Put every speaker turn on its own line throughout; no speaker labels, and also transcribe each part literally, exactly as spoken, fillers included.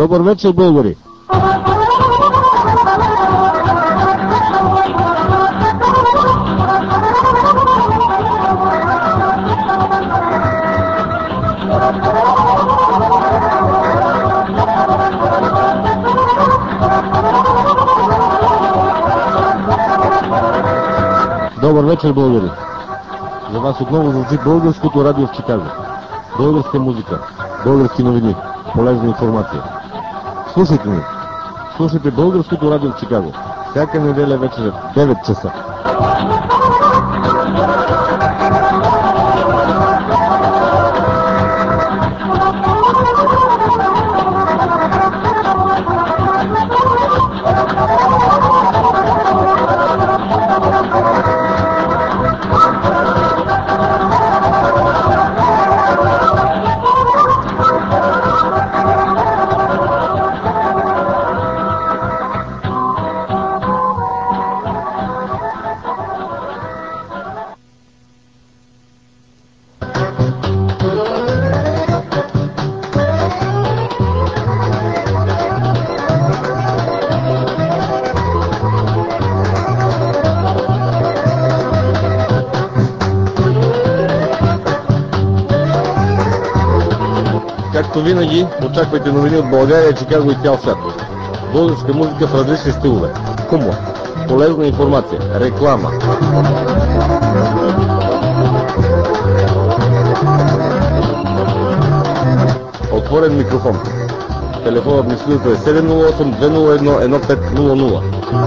Добър вечер, българи! Добър вечер, българи! За вас отново звучи българското радио в Чикаго. Българска музика, български новини, полезна информация. Слушайте ни! Слушайте българското радио в Чикаго. Всяка неделя вечер в девет часа. Както винаги, очаквайте новини от България, Чикаго и цял свят. Българска музика в различни стилове. Хумор, полезна информация, реклама. Отворен микрофон. Телефонът ми в студиото е седем нула осем две нула едно едно пет нула нула.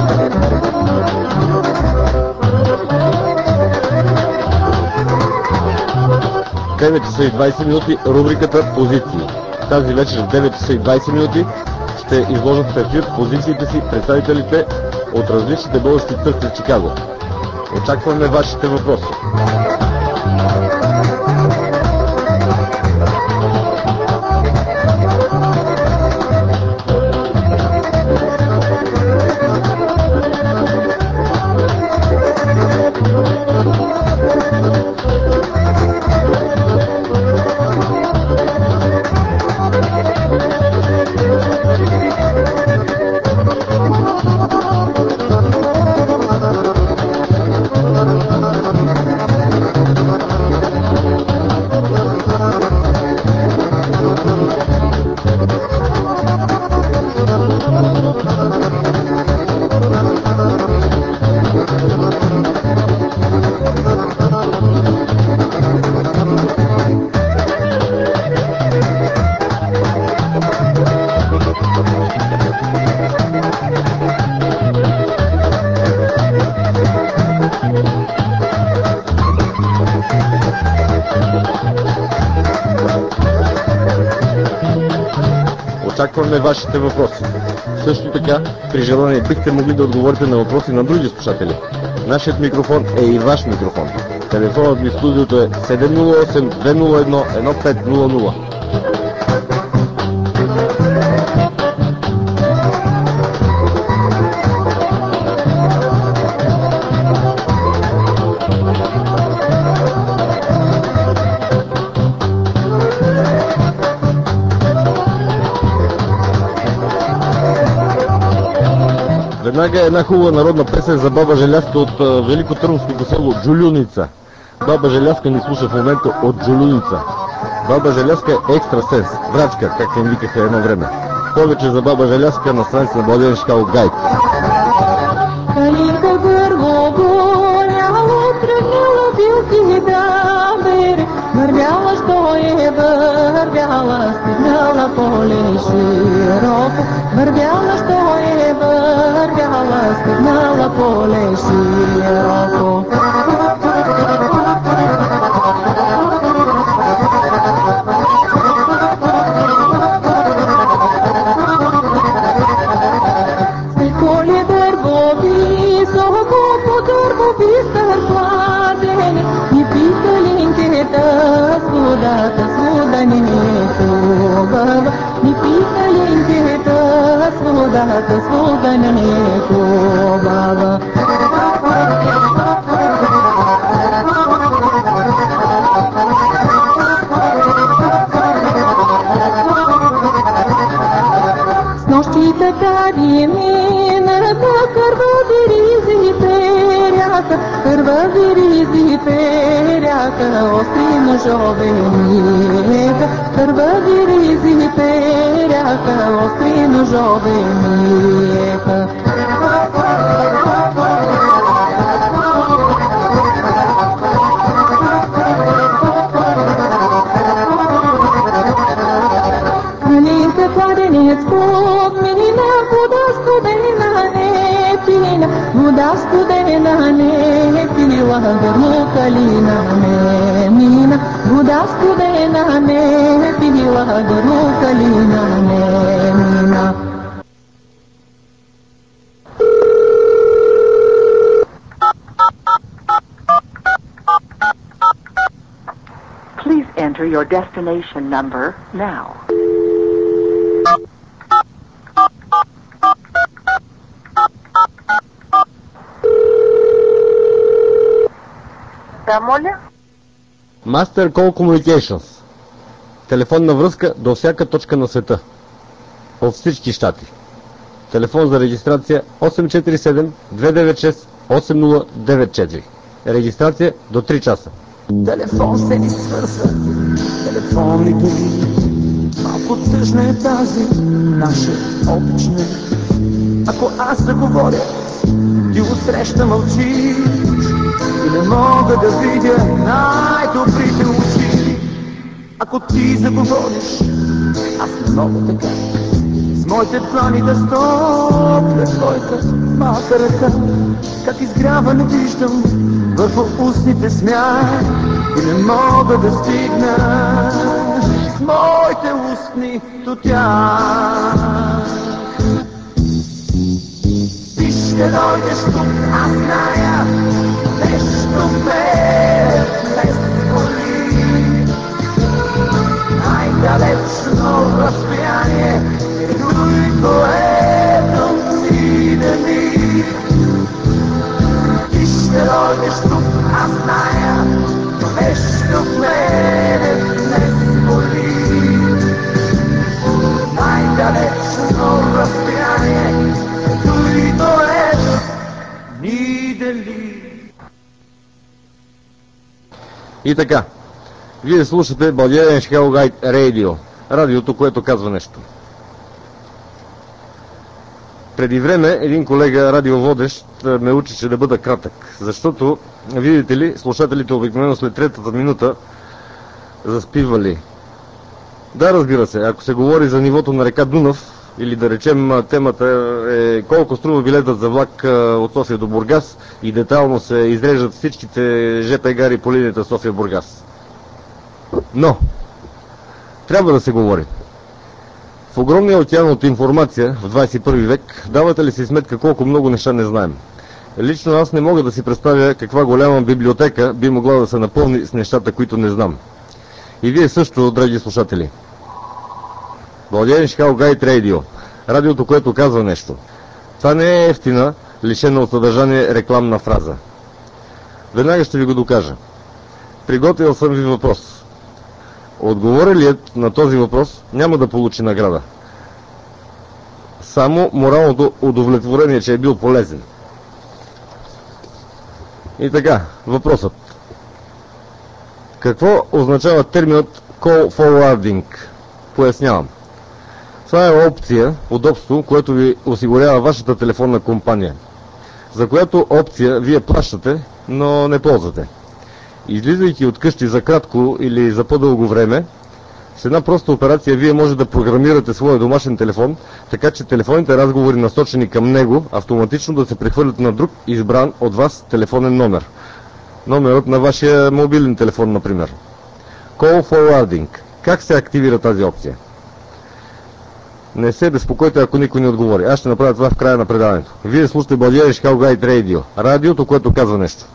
девет часа и двайсет минути, рубриката Позиции. Тази вечер в девет часа и двайсет минути ще изложат в ефир позициите си представителите от различните български църкви в Чикаго. Очакваме вашите въпроси. Очакваме вашите въпроси. Също така, при желание бихте могли да отговорите на въпроси на други слушатели. Нашият микрофон е и ваш микрофон. Телефонът ми в студиото е седем нула осем две нула едно едно пет нула нула. Веднага е една хубава народна песен за баба Желязка от uh, великотърновското село Джулюница. Баба Желязка ни слуша в момента от Джулюница. Баба Желязка е екстрасенс, врачка, както им викаха едно време. Повече за баба Желязка на страница на Владимир Шкал Гайд.
Калинка гърво горяло, тръгнала билки да бере, вървяла, що е вървяла, стигнала поле широко, вървяла, що е вървяла, стигнала поле широко. така ни минаха кървави ризи перяка, кървави ризи перяка, остри ножове миеха, кървави ризи перяка, остри ножове миеха. Калинка кладенец подмина, вода студена не пина, вода студена не пила, гърло калина не мина, вода студена не пила, гърло калина не мина.
Please enter your destination number now. Да, моля?
Master Call Communications. Телефонна връзка до всяка точка на света. От всички щати. Телефон за регистрация осем четири седем две девет шест осем нула девет четири. Регистрация до три часа.
Телефон се ни свърза, телефонни думи. Малко тъжна е тази наша обична. Ако аз заговоря, ти отсреща мълчиш и не мога да видя най-добрите очи. Ако ти заговориш, аз не мога така с моите длани да стопля твоята малка ръка. Как изгрява не виждам върху устните смях и не мога да стигна с моите устни до тях. Ти ще дойдеш тук, аз зная, нещо ме безболи. Най-далечно разстояние, който е дълците ми. Ти ще дойдеш тук, аз зная, нещо в мене безболи. Най-далечно разстояние, който е ни дели.
И така, вие слушате Bulgarian Chicago Guide Radio, радиото, което казва нещо. Преди време един колега радиоводещ ме учеше да бъда кратък, защото, видите ли, слушателите обикновено след третата минута заспивали. Да, разбира се, ако се говори за нивото на река Дунав, или да речем темата е колко струва билетът за влак от София до Бургас и детайлно се изреждат всичките жп гари по линията София-Бургас. Но, трябва да се говори. В огромния океан от информация в двадесет и първи век, давате ли си сметка колко много неща не знаем? Лично аз не мога да си представя каква голяма библиотека би могла да се напълни с нещата, които не знам. И вие също, драги слушатели. Bulgarian Chicago Guide Radio, радиото, което казва нещо. Това не е ефтина, лишена от съдържание рекламна фраза. Веднага ще ви го докажа. Приготвил съм ви въпрос. Отговорилият на този въпрос няма да получи награда. Само моралното удовлетворение, че е бил полезен. И така, въпросът. Какво означава терминът Call Forwarding? Пояснявам. Това е опция, удобство, което ви осигурява вашата телефонна компания, за която опция вие плащате, но не ползвате. Излизайки от къщи за кратко или за по-дълго време, с една проста операция вие може да програмирате своя домашен телефон, така че телефонните разговори, насочени към него, автоматично да се прехвърлят на друг избран от вас телефонен номер. Номерът на вашия мобилен телефон, например. Call Forwarding. Как се активира тази опция? Не се безпокойте, ако никой не отговори. Аз ще направя това в края на предаването. Вие слушате Bulgarian Chicago Guide Radio, радиото, което казва нещо.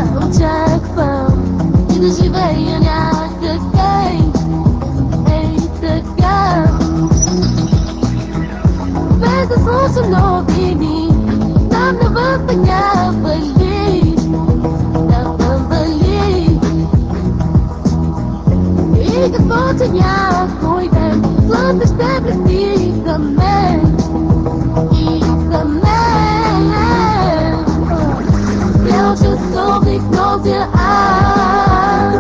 очаквам и да живея някъде. Ей така, без да слушам новини, там навън така вали, навън вали. И какво че някой ден слънце ще блести за мен и за мен. Бял часовник нося аз,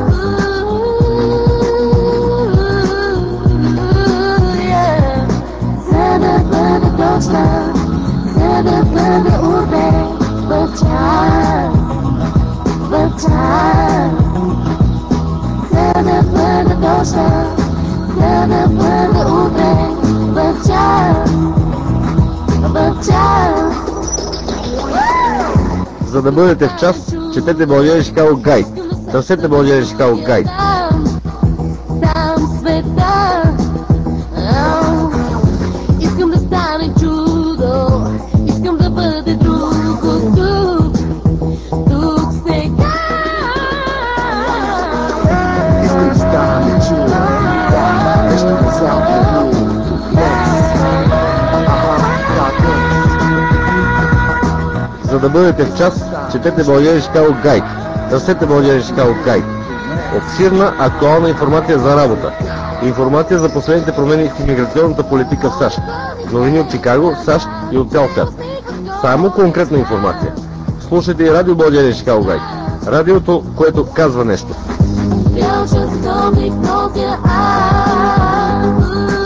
за да бъда точна, за да бъда убеден в час, в час. За да бъда точна, за да бъда убеден в час, в час.
За да бъдете в час, четете България Шикаго Гайд. Търсете България Шикаго Гайд.
Там света, ау, искам да стане чудо, искам да бъде друго тук, тук сега.
Искам да стане чудо, да, нещо ме запълно.
За да бъдете в час, четете България Шикаго Гайд. Търсете България Шикаго Гайд. Обширна, актуална информация за работа. Информация за последните промени в имиграционната политика в САЩ. Новини от Чикаго, САЩ и от цял свят. Само конкретна информация. Слушайте и радио България Шикаго Гайд. Радиото, което казва нещо.
Бял часовник нося аз,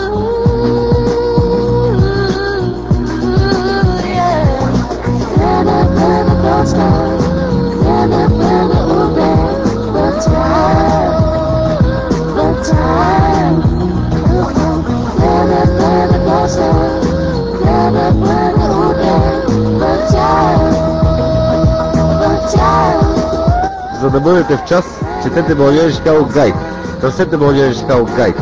за да бъда точна, за да бъда убеден в час, в час. За да бъда точна, за да бъда убеден в час, в час.
За да бъдете в час, четете България Шикаго Гайд. Търсете България Шикаго Гайд.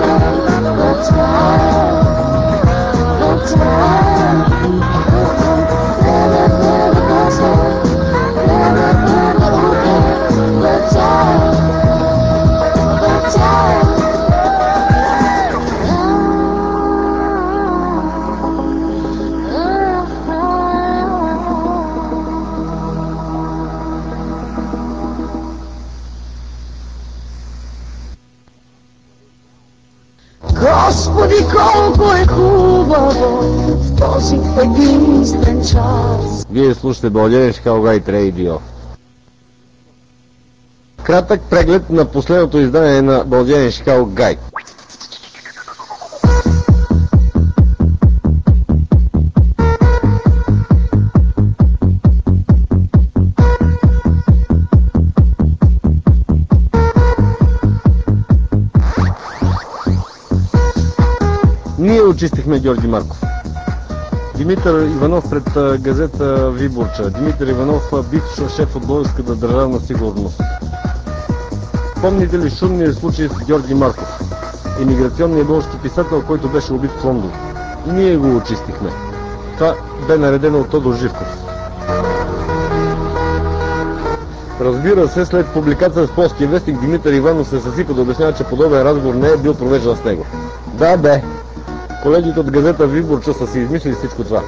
Господи, колко е хубаво в този единствен час.
Вие слушате България Шикаго Гайд Радио. Кратък преглед на последното издание на България Шикаго Гайд. Ние очистихме Георги Марков. Димитър Иванов пред газета Виборча. Димитър Иванов, бивш шеф от Българската държавна сигурност. Помните ли шумния случай с Георги Марков? Имиграционният български писател, който беше убит в Лондон. Ние го очистихме. Това бе наредено от Тодор Живков. Разбира се, след публикация в полския вестник Димитър Иванов се съсипа да обяснява, че подобен разговор не е бил провеждан с него. Да, бе. Колегите от газета Виборча са си измислили всичко това.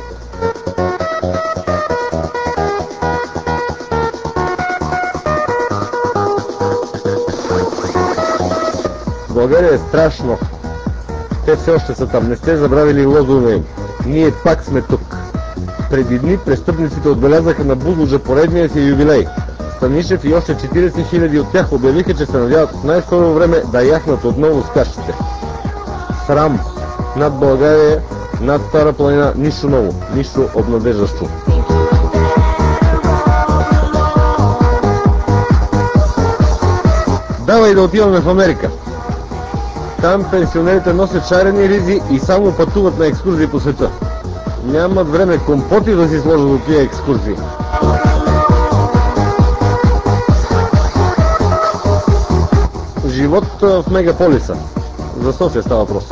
България е страшно. Те все още са там. Не сте забравили лозове им. Ние пак сме тук. Преди дни престъпниците отбелязаха на Бузлуджа поредния си юбилей. Станишев и още четиридесет хиляди от тях обявиха, че се надяват в най-скоро време да яхнат отново скащите. Срам над България, над Стара планина, нищо ново, нищо обнадеждащо. Давай да отиваме в Америка. Там пенсионерите носят шарени ризи и само пътуват на екскурзии по света. Нямат време компоти да си сложат от тия екскурзии. Живот в мегаполиса. За София става въпрос.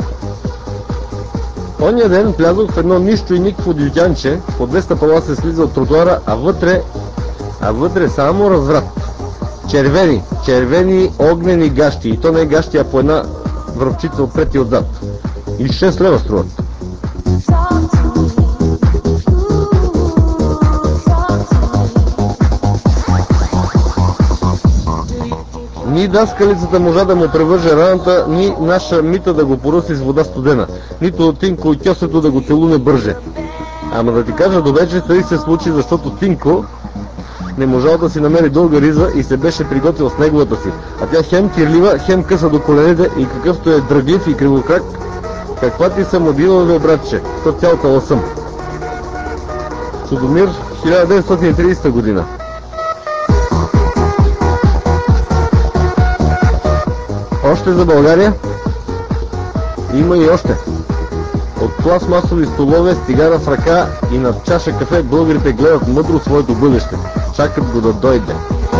Ония ден влязох в едно нищо и никакво дютянче, по двеста пала се слиза от тротуара, а вътре, а вътре само разврат. Червени, червени огнени гащи. И то не е гащи, а по една връвчица отпред и отзад. И шест лева струват. Ни даскалицата можа да му превърже раната, ни наша Мита да го поръси с вода студена, нито Тинко и тьосето да го целуне бърже. Ама да ти кажа, до вече тъй се случи, защото Тинко не можал да си намери дълга риза и се беше приготвил с неговата си. А тя хем кирлива, хем къса до коленете и какъвто е драглив и кривокрак, каква ти съм отбила, бе, братче, то цялата лъсъм. Чудомир, хиляда деветстотин и тридесета година. Още за България? Има и още. От пластмасови столове с цигара в ръка и над чаша кафе българите гледат мъдро своето бъдеще. Чакат го да дойде.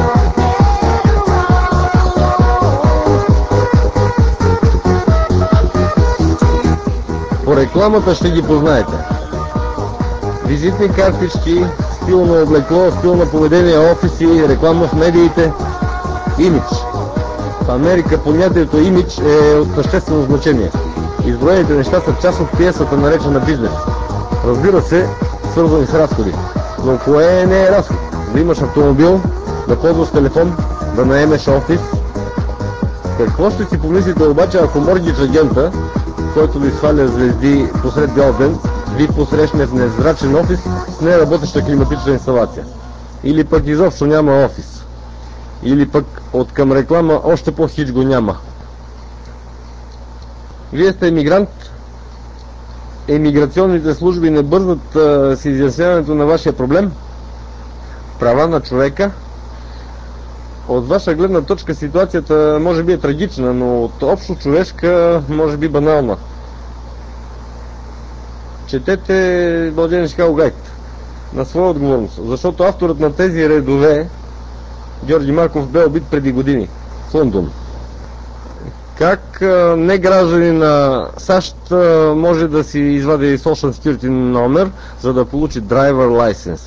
По рекламата ще ги познаете. Визитни картички, стилно облекло, стилно поведение, офиси, реклама в медиите. Имидж. В Америка понятието имидж е от съществено значение. Изброените неща са част от пиесата, наречена бизнес. Разбира се, свързани с разходи. Но кое не е разход? Да имаш автомобил, да ползваш телефон, да наемеш офис. Какво ще си помислите обаче, ако моргидж агента, който ви сваля звезди посред бял ден, ви посрещне в невзрачен офис с неработеща климатична инсталация? Или пък изобщо няма офис? Или пък от към реклама още по-хич го няма? Вие сте емигрант, емиграционните служби не бързат а, с изясняването на вашия проблем, права на човека. От ваша гледна точка ситуацията може би е трагична, но от общо човешка може би банална. Четете Младен Шикаго гайд на своя отговорност, защото авторът на тези редове, Георги Марков, бе убит преди години в Лондон. Как а, не граждани на САЩ а, може да си извади Social Security номер, за да получи Driver License?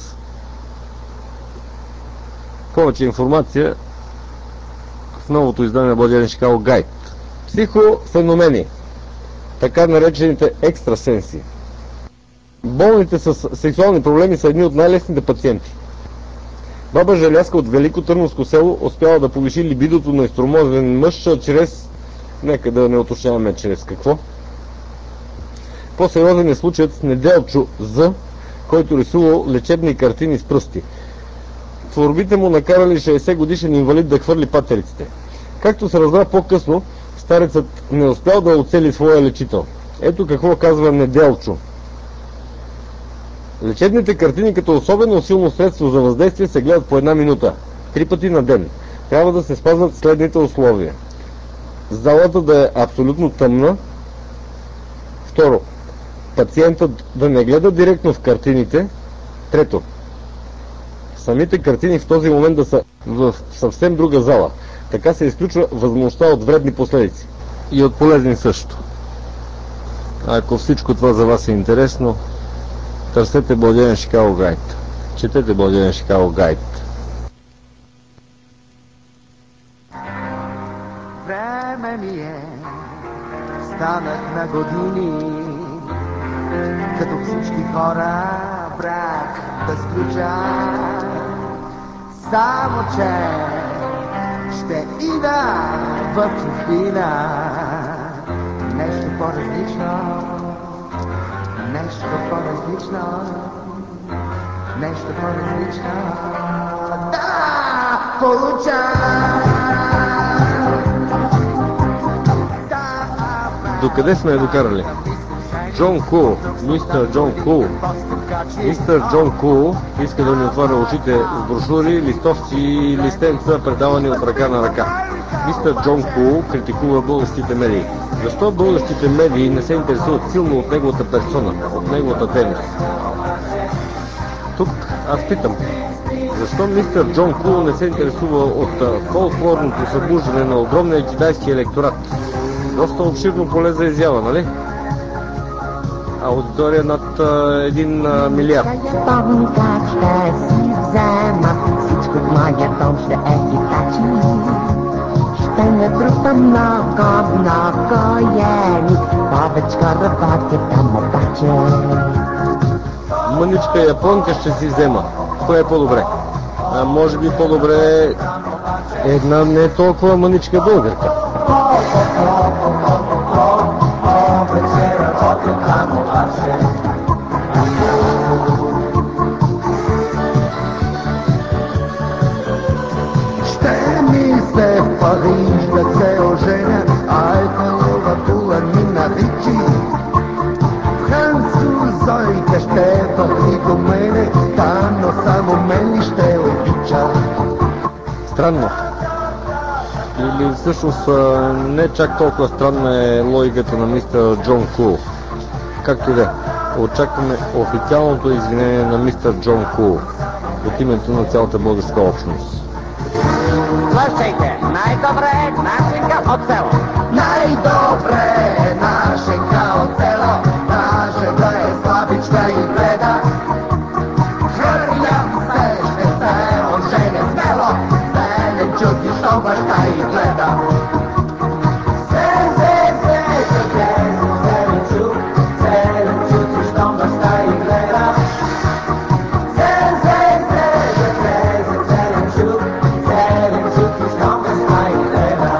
Повече информация в новото издание на Младен Шикаго гайд. Психофеномени, така наречените екстрасенси. Болните с сексуални проблеми са едни от най-лесните пациенти. Баба Желязка от Велико Търновско село успяла да повиши либидото на екстромозен мъж чрез... Нека да не уточняваме чрез какво. По-сериозен е случаят с Неделчо З, който рисувал лечебни картини с пръсти. Творбите му накарали шейсет годишен инвалид да хвърли патериците. Както се разбра по-късно, старецът не успял да оцели своя лечител. Ето какво казва Неделчо. Лечебните картини като особено силно средство за въздействие се гледат по една минута, три пъти на ден. Трябва да се спазват следните условия. Залата да е абсолютно тъмна. Второ, пациентът да не гледа директно в картините. Трето, самите картини в този момент да са в съвсем друга зала. Така се изключва възможността от вредни последици. И от полезни също. Ако всичко това за вас е интересно, търсете Младен Шикаго гайд. Четете Младен Шикаго гайд.
Време ми е, станах на години, като всички хора брак да сключа. Само че ще ида в чужбина, нещо по-различно, нещо по-различно, нещо по-различно, да получа.
Докъде сме я докарали? Джон Кул, мистер Джон Кул. Мистер Джон Кул иска да ни отваря очите с брошури, листовци и листенца, предавани от ръка на ръка. Мистер Джон Кул критикува българските медии. Защо българските медии не се интересуват силно от неговата персона, от неговата дейност? Тук аз питам, защо мистер Джон Кул не се интересува от фолклорното събуждане на огромния китайски електорат? Доста обширно поле за изява, нали? Аудитория над един милиард.
взема, всичко в моя дом ще е хитачи. Ще не трупам много, много йени, повечко работя там обаче.
Мъничка японка ще си взема. Кое е по-добре? А може би по-добре една не толкова мъничка българка.
Ще ми се в Париж да се оженя, Айфелова кула ми наричи. Французойка ще върви до мене, да, но само мен ли ще обича.
Странно. Или всъщност не чак толкова странна е логиката на мистер Джон Кул. Както и да е, очакваме официалното извинение на мистер Джон Кул от името на цялата българска общност.
Слушайте, най-добре е нашенка от село.
Най-добре е нашенка от село, нашата е слабичка и бледа. Хвърлям се, ще се оженя смело, зелен чук и що баща и гледа. Зелен, зелен, зелен, зелен чук, зелен чук и що баща и гледа. Зелен, зелен, зелен, зелен чук, зелен чук и що баща и гледа.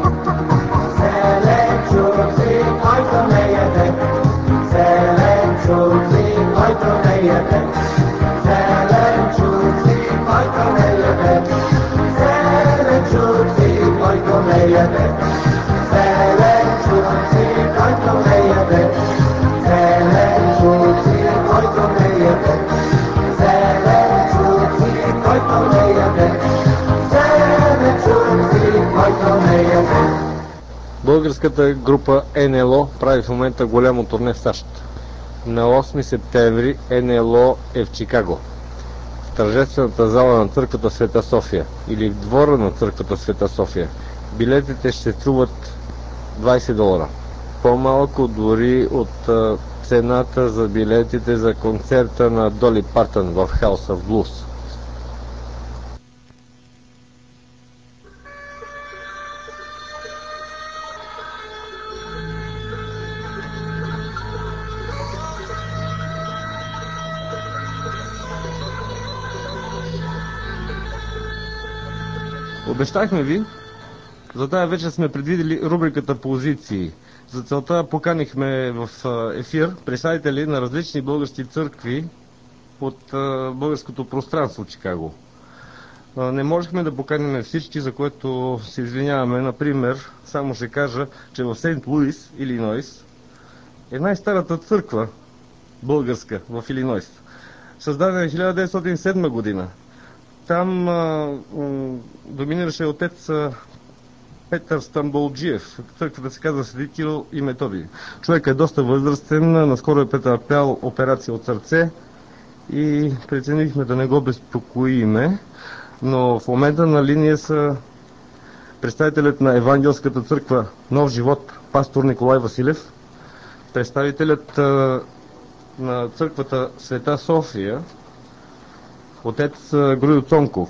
Зелен чуци, който не яде, зелен чуци, който не яде, зелен чуци, който не яде, зелен чуци, който не яде, зелен чуци, който не яде, зелен чуци, който не яде, зелен чуци, който не яде, зелен чуци, който не яде.
Българската група Ен Ел О прави в момента голямо турне в САЩ. На осми септември Ен Ел О е в Чикаго, в тържествената зала на църквата Света София или в двора на църквата Света София. Билетите ще струват двайсет долара. По-малко дори от а, цената за билетите за концерта на Доли Партън в House of Blues. Обещахме ви, за тая вечер сме предвидели рубриката позиции. За целта поканихме в ефир представители на различни български църкви от българското пространство Чикаго. Не можехме да поканим всички, за което се извиняваме. Например, само ще кажа, че в Сейнт Луис, Илинойс, е най-старата църква българска в Илинойс, създадена в хиляда деветстотин и седма година. Там а, м, доминираше отец а, Петър Стамболджиев. Църквата се казва Свети Кирил и Методий. Човекът е доста възрастен, наскоро е претърпял операция от сърце и преценихме да не го безпокоиме, но в момента на линия са представителят на Евангелската църква Нов живот, пастор Николай Василев, представителят а, на църквата Света София, отец Груйо Цонков.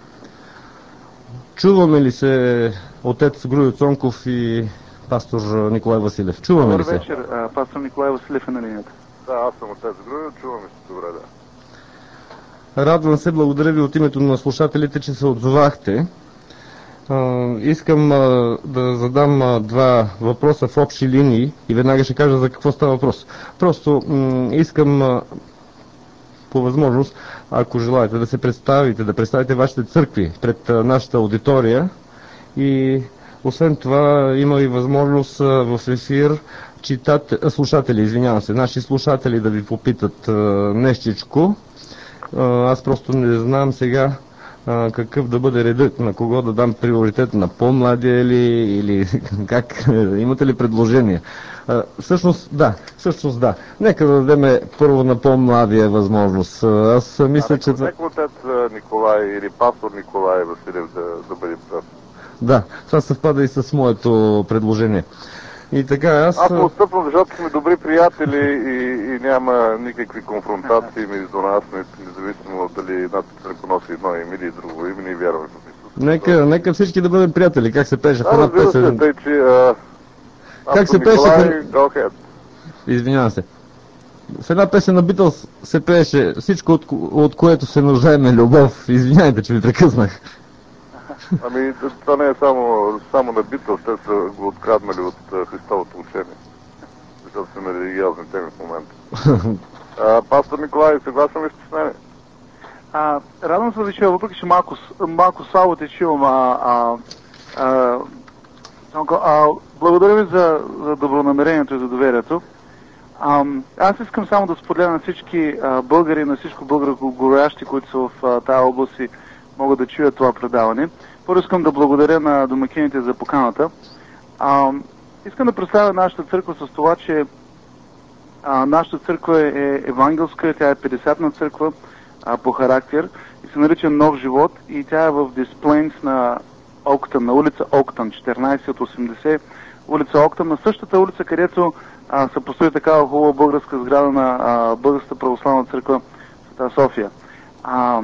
Чуваме ли се отец Груйо Цонков и пастор Николай Василев? Чуваме
Добър
ли се?
вечер, а, пастор Николай Василев е на линията.
Да, аз съм отец Груйо, чуваме се добре, да.
Радвам се, благодаря ви от името на слушателите, че се отзовахте. А, искам а, да задам а, два въпроса в общи линии и веднага ще кажа за какво става въпрос. Просто м- искам а, по възможност, ако желаете да се представите, да представите вашите църкви пред а, нашата аудитория и освен това има и възможност а, в ефир читат, а, слушатели, извинявам се, наши слушатели да ви попитат а, нещичко. А, аз просто не знам сега а, какъв да бъде редът, на кого да дам приоритет, на по-младия ли или как, имате ли предложения? А, всъщност да, всъщност да. Нека да дадем първо на по-младия възможност. Аз мисля,
а,
че...
Нека отец Николай или пастор Николай Василев да, да бъде прав.
Да, това съвпада и с моето предложение. И така, аз...
Аз му отстъпвам, защото сме добри приятели и, и няма никакви конфронтации между нас, независимо дали едната църква носи едно име или друго име, и вярваме в Исус.
Нека, нека всички да бъдем приятели. Как се пеше в
Да,
една
разбира се,
песен?
тъй, че... А,
Как се
Николай,
пеше?
go ahead.
Извинявам се. В една песен на Битълс се пееше всичко, от, от което се нуждаем е любов. Извинявайте, че ви прекъснах.
Ами, това не е само, само на Битълс, те са го откраднали от а, Христовото учение. Защото сме на религиозни теми в момента. А, пастор Николай, съгласен ли сте с мен?
А, радвам се да чуя, въпреки че малко, малко слабо те чувам. А, а, а, а, благодаря ви за, за добронамерението и за доверието. А, аз искам само да споделя на всички а, българи, на всичко българоговорящи, които са в а, тази област и могат да чуят това предаване. Първо искам да благодаря на домакините за поканата. А, искам да представя нашата църква с това, че а, нашата църква е евангелска, тя е петдесетна църква а, по характер и се нарича Нов живот и тя е в Дисплейнс на Октън, на улица Октън, четиринайсет от осемдесет, улица Октън, на същата улица, където а, се построи такава хубава българска сграда на а, Българската православна църква в София. А,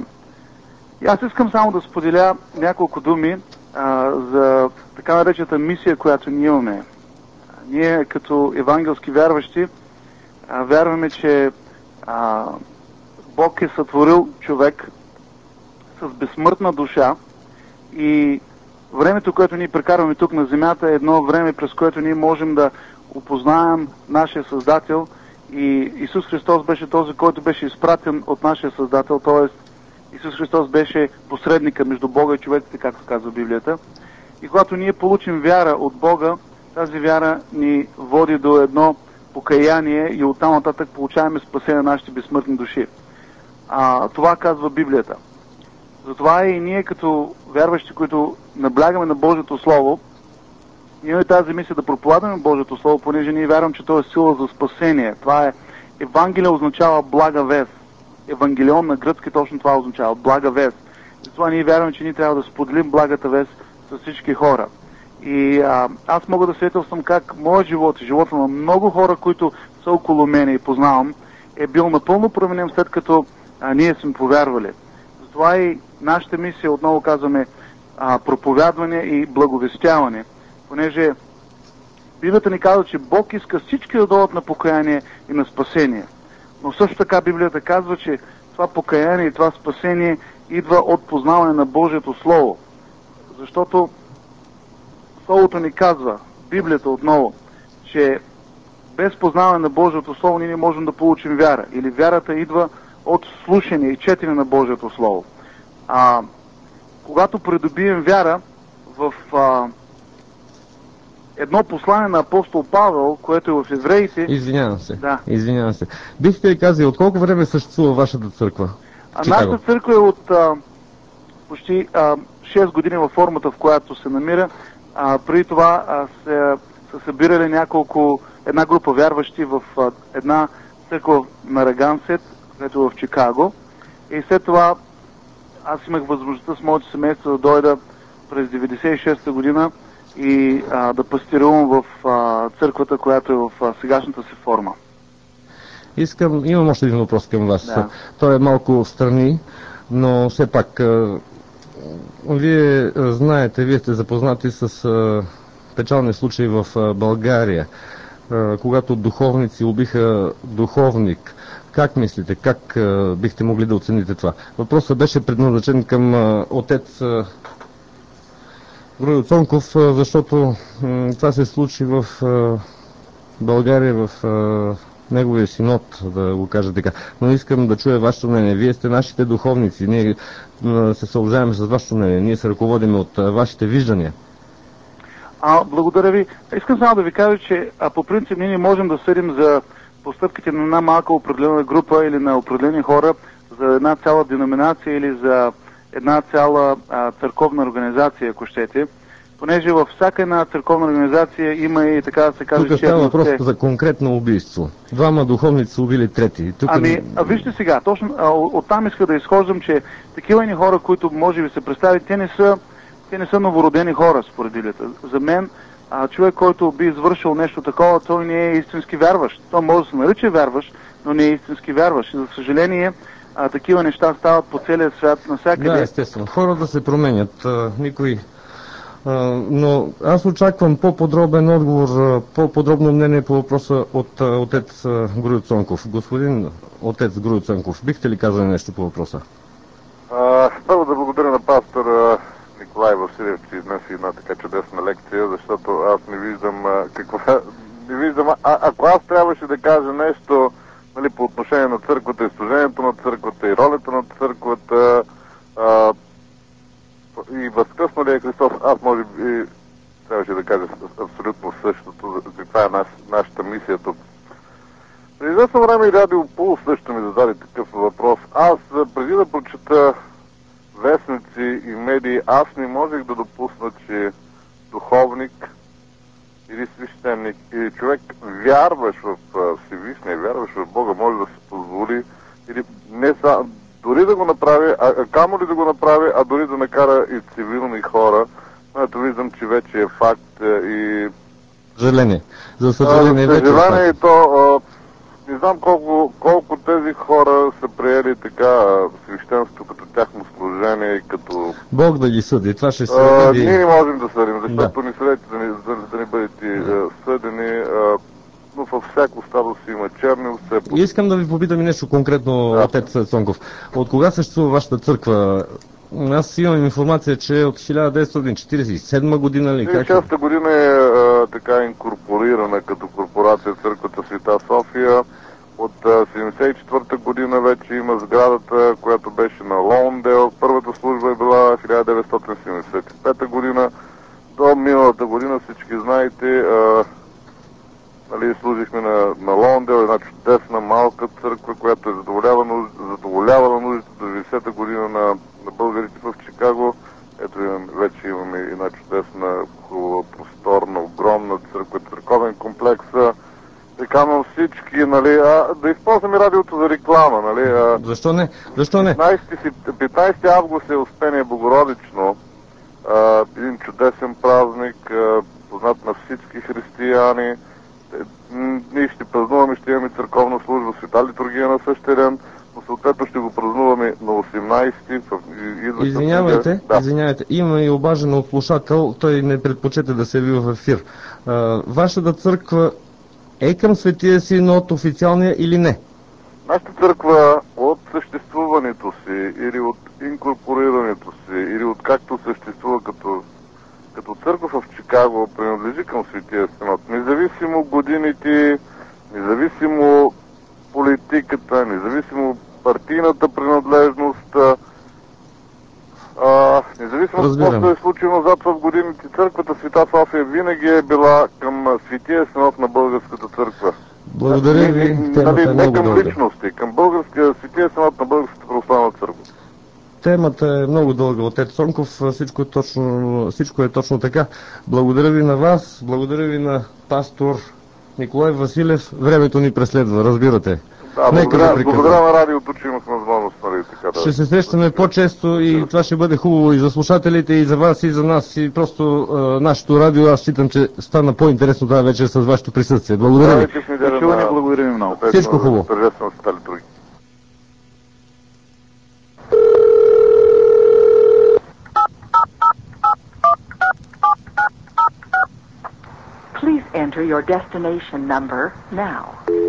и аз искам само да споделя няколко думи а, за така наречената мисия, която ние имаме. Ние като евангелски вярващи а, вярваме, че а, Бог е сътворил човек с безсмъртна душа и времето, което ние прекарваме тук на земята е едно време, през което ние можем да опознаем нашия Създател и Исус Христос беше този, който беше изпратен от нашия Създател, т.е. Исус Христос беше посредника между Бога и човеките, както казва Библията. И когато ние получим вяра от Бога, тази вяра ни води до едно покаяние и оттам нататък получаваме спасение на нашите безсмъртни души. А, това казва Библията. Затова и ние като вярващи, които наблягаме на Божието Слово, имаме тази мисия да проповядваме Божието Слово, понеже ние вярвам, че то е сила за спасение. Това е Евангелие означава блага вест. Евангелион на гръцки точно това означава блага вест. Затова ние вярваме, че ние трябва да споделим благата вест с всички хора. И а, аз мога да свидетелствам как моят живот и живота на много хора, които са около мене и познавам, е бил напълно променен след като а, ние сме повярвали. Затова и нашата мисия, отново казваме, а, проповядване и благовестяване, понеже Библията ни казва, че Бог иска всички да дойдат на покаяние и на спасение. Но също така Библията казва, че това покаяние и това спасение идва от познаване на Божието Слово. Защото Словото ни казва, Библията отново, че без познаване на Божието Слово ние не можем да получим вяра. Или вярата идва от слушане и четене на Божието Слово. А, когато придобием вяра в а, едно послание на апостол Павел, което е в Евреите...
Извинявам се.
Да.
Извинявам се. Бихте ли казали, от колко време съществува вашата църква?
А нашата църква е от а, почти а, шест години във формата, в която се намира. А, преди това а, се, са събирали няколко, една група вярващи в а, една църква на Рагансет, където в Чикаго. И след това аз имах възможността с моето семейство да дойда през деветдесет и шеста година и а, да пастирувам в а, църквата, която е в а, сегашната си форма.
Искам, имам още един въпрос към вас.
Да.
Той е малко встрани, но все пак а, вие а, знаете, вие сте запознати с а, печални случаи в а, България, а, когато духовници убиха духовник. Как мислите, как а, бихте могли да оцените това? Въпросът беше предназначен към а, отец а, Груйо Цонков, а, защото м, това се случи в а, България, в а, неговия синод, да го кажа така. Но искам да чуя вашето мнение. Вие сте нашите духовници. Ние а, се съобразяваме с вашето мнение. Ние се ръководим от а, вашите виждания.
А, благодаря ви. Искам само да ви кажа, че а, по принцип ние не можем да съдим за постъпките на една малка определена група или на определени хора за една цяла деноминация или за една цяла а, църковна организация, ако щете. Понеже във всяка една църковна организация има и така да се каже...
Тук става въпрос за конкретно убийство. Двама духовници са убили трети. Тук...
Ами, а вижте сега, точно а, оттам иска да изхождам, че такива ни хора, които може би се представят, те не са, те не са новородени хора, според Библията. За мен а, човек, който би извършил нещо такова, той не е истински вярващ. Той може да се нарича вярващ, но не е истински вярващ. И за съжаление, а, такива неща стават по целия свят, навсякъде.
Да, естествено. Хората се променят. А, никой... А, но аз очаквам по-подробен отговор, по-подробно мнение по въпроса от а, отец а, Груйо Цонков. Господин отец Груйо Цонков, бихте ли казали нещо по въпроса?
А, първо да благодаря на пастор а, Николай Василев, че изнесе една така чудесна лекция, защото аз не виждам а, каква... Не виждам, а, ако аз трябваше да кажа нещо, нали, по отношение на църквата и служението на църквата и ролята на църквата а, и възкръсна ли е Христос, аз може би трябваше да кажа абсолютно същото, каква е наш, нашата мисия тук. При известно време и Радио Пулс също ми зададе такъв въпрос. Аз, преди да прочета вестници и медии, аз не можех да допусна, че духовник или свещеник, или човек вярваш в Всевишния, вярваш в Бога, може да се позволи, или не са, дори да го направи, а, а камо ли да го направи, а дори да накара и цивилни хора. Ето виждам, че вече е факт и...
Съжаление. За съжаление,
а,
вече е
съжаление
факт.
и то... А, не знам колко, колко тези хора са приели така свещенство като тяхно служение и като...
Бог да ги съди. Това ще се
А,
види.
ние не можем да съдим, защото
Да.
ни съдете да не, да, да не бъдете а, съдени, а, но във всяко стадо си има черни овце.
Искам да ви попитам и нещо конкретно,
Да.
отец Цонков. От кога съществува вашата църква? Аз имам информация, че е от хиляда деветстотин четиридесет и седма година ли?
две хиляди и шеста година е а, така инкорпорирана като корпорация църквата Света София. От а, седемдесет и четвърта година вече има сградата, която беше на Лондел. Първата служба е била хиляда деветстотин седемдесет и пета година. До миналата година, всички знаете, а, нали, служихме на, на Лондел, една чудесна малка църква, която е задоволявала, задоволявала нуждите до деветдесета година на, на българите в Чикаго. Ето имам, вече имаме една чудесна, хубава, просторна, огромна църква, църковен комплекс. Така на всички, нали, а, да използваме радиото за реклама, нали. А,
Защо не? Защо не?
петнайсети август е Успение Богородично, а, един чудесен празник, а, познат на всички християни. Е, м, ние ще празнуваме, ще имаме църковна служба, света литургия на същия ден, но съответно ще го празнуваме на осемнайсети. В, и,
Извинявайте,
да.
извинявайте. Има и обажен от слушател, той не предпочете да се яви в ефир. А, вашата църква е към Светия Синод официалния или не?
Нашата църква от съществуването си или от инкорпорирането си или от както съществува като, като църква в Чикаго принадлежи към Светия Синод. Независимо годините, независимо политиката, независимо партийната принадлежност, а, независимо от какво се е случило назад в годините, църквата Света София винаги е била към Светия Синод на българската църква.
Благодаря ви,
не,
темата
нали,
е
не
много
към
дълга.
личности, към българския Светия Синод на българската православна църква.
Темата е много дълга, отец Цонков, всичко е, точно, всичко е точно така. Благодаря ви на вас, благодаря ви на пастор Николай Василев. Времето ни преследва, разбирате.
Да,
Нека
благодаря,
да
благодаря на радиото, че имах възможност, нали, така да...
Ще се срещаме по-често и това ще бъде хубаво и за слушателите, и за вас, и за нас. И просто а, нашето радио, аз считам, че стана по-интересно тази вечер с вашето присъствие. Благодаря ви.
Чуване, благодаря ви много.
Всичко хубаво.
Тържествена света литургия.
Please enter your destination number now.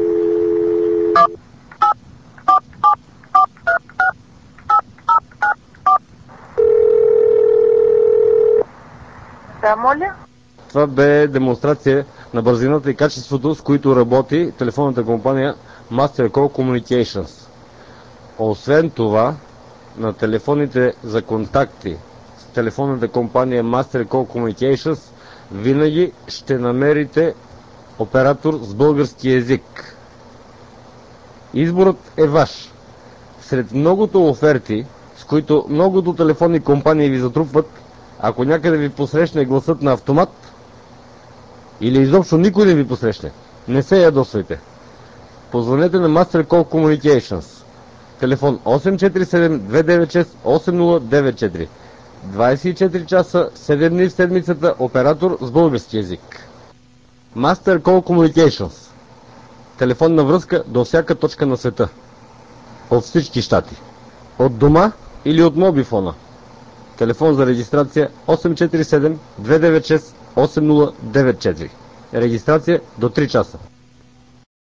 Да, моля?
Това бе демонстрация на бързината и качеството, с които работи телефонната компания Master Call Communications. Освен това, на телефоните за контакти с телефонната компания Master Call Communications винаги ще намерите оператор с български език. Изборът е ваш. Сред многото оферти, с които многото телефонни компании ви затрупват, ако някъде ви посрещне гласът на автомат или изобщо никой не ви посрещне, не се ядосвайте. Позвонете на Master Call Communications. Телефон осем четири седем две девет шест осем нула девет четири. двадесет и четири часа, седем дни в седмицата, оператор с български език. Master Call Communications. Телефонна връзка до всяка точка на света. От всички щати. От дома или от мобифона. Телефон за регистрация осем четири седем две девет шест осем нула девет четири. Регистрация до три часа.